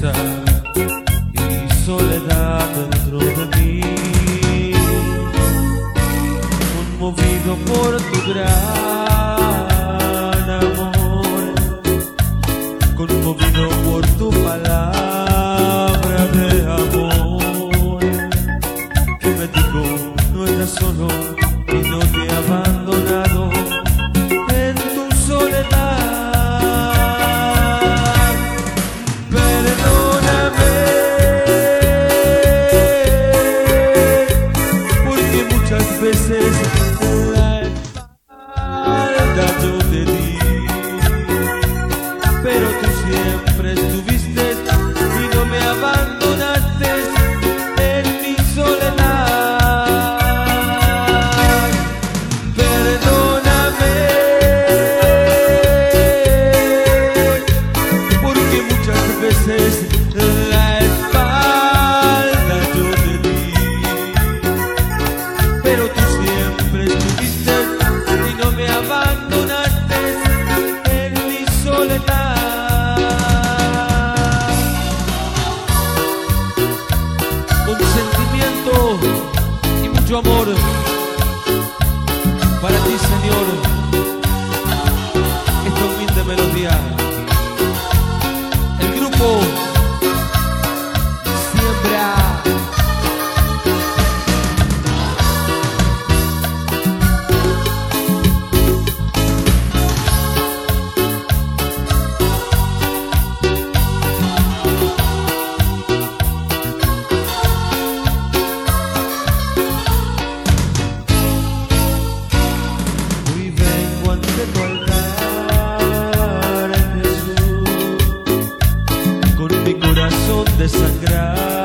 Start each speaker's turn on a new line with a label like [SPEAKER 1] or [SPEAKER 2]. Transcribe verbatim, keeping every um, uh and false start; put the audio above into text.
[SPEAKER 1] tristeza y soledad dentro de mí, conmovido por tu gran amor, conmovido por tu palabra de amor, que me dijo no estás solo y no te he abandonado en tu soledad. Perdóname, porque muchas veces la espalda yo te di, pero tú siempre estuviste y no me abandonaste en mi soledad. Perdóname, porque muchas veces la espalda yo te di, pero tú siempre estuviste y no me abandonaste en mi soledad. Con sentimiento y mucho amor para ti, Señor, esta humilde melodía. El grupo Siembra. Hoy vengo ante tu altar, Jesús, con mi corazón desangrado.